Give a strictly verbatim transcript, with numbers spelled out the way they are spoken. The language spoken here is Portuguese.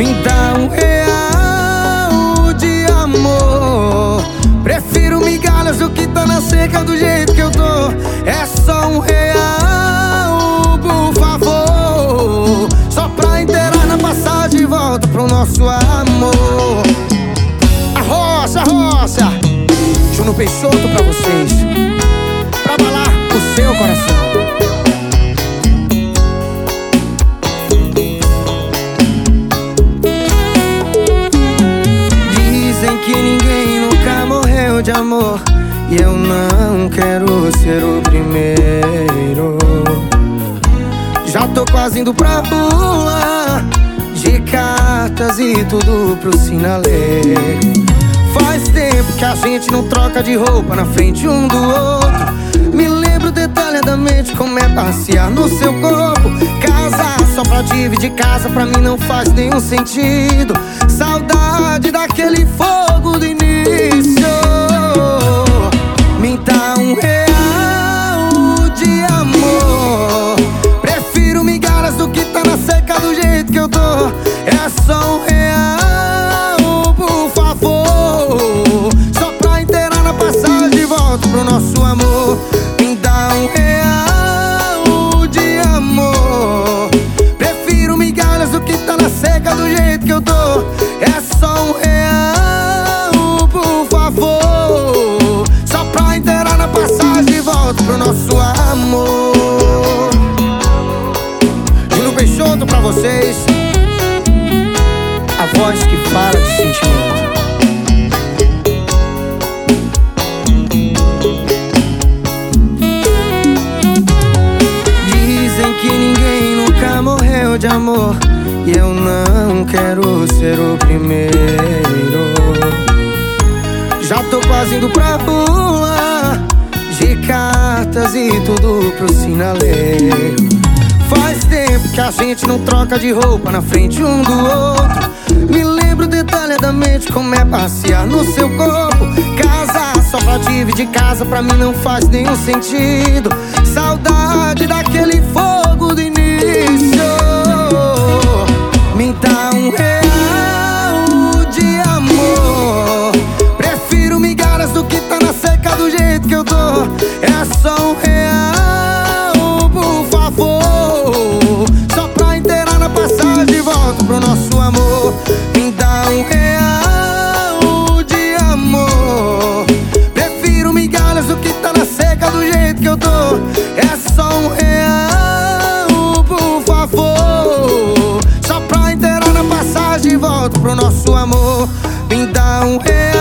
Me dá um real de amor. Prefiro migalhas do que tá na seca do jeito que eu tô. É só um real, por favor, só pra inteirar na passagem e volta pro nosso amor. A roça, a roça, Juno Peixoto pra vocês, pra abalar o seu coração. Dizem que ninguém nunca morreu de amor, e eu não quero ser o primeiro. Já tô quase indo pra rua, de cartas e tudo pro sinaleiro. Faz tempo que a gente não troca de roupa na frente um do outro. Me lembro detalhadamente como é passear no seu corpo. Casar só pra dividir casa pra mim não faz nenhum sentido. Saudade daquele fogo do início. Me dá um real de amor. Prefiro migalhas do que tá na seca do jeito que eu tô. É só um real, por favor, só pra inteirar na passagem e volta pro nosso amor. Me dá um real de amor. Prefiro migalhas do que tá na seca do jeito que eu tô. É só um real, por favor, só pra inteirar na passagem e volta pro nosso amor. Juno Peixoto pra vocês, a voz que fala de sentimento. Dizem que ninguém nunca morreu de amor, e eu não quero ser o primeiro. Já tô quase indo pra rua, de cartas e tudo pro sinaleiro. Faz tempo que a gente não troca de roupa na frente um do outro. Me lembro detalhadamente como é passear no seu corpo. Casar só pra dividir casa pra mim não faz nenhum sentido. Saudade daquele fogo do início. Me dá um real de amor. Prefiro migalhas do que tá na seca do jeito que eu tô. É só um real, por favor, só pra inteirar na passagem e volta pro nosso amor. Me dá um real de amor. Prefiro migalhas do que tá na seca do jeito que eu tô. É só um real, por favor, só pra inteirar na passagem e volta pro nosso amor. Me dá um real.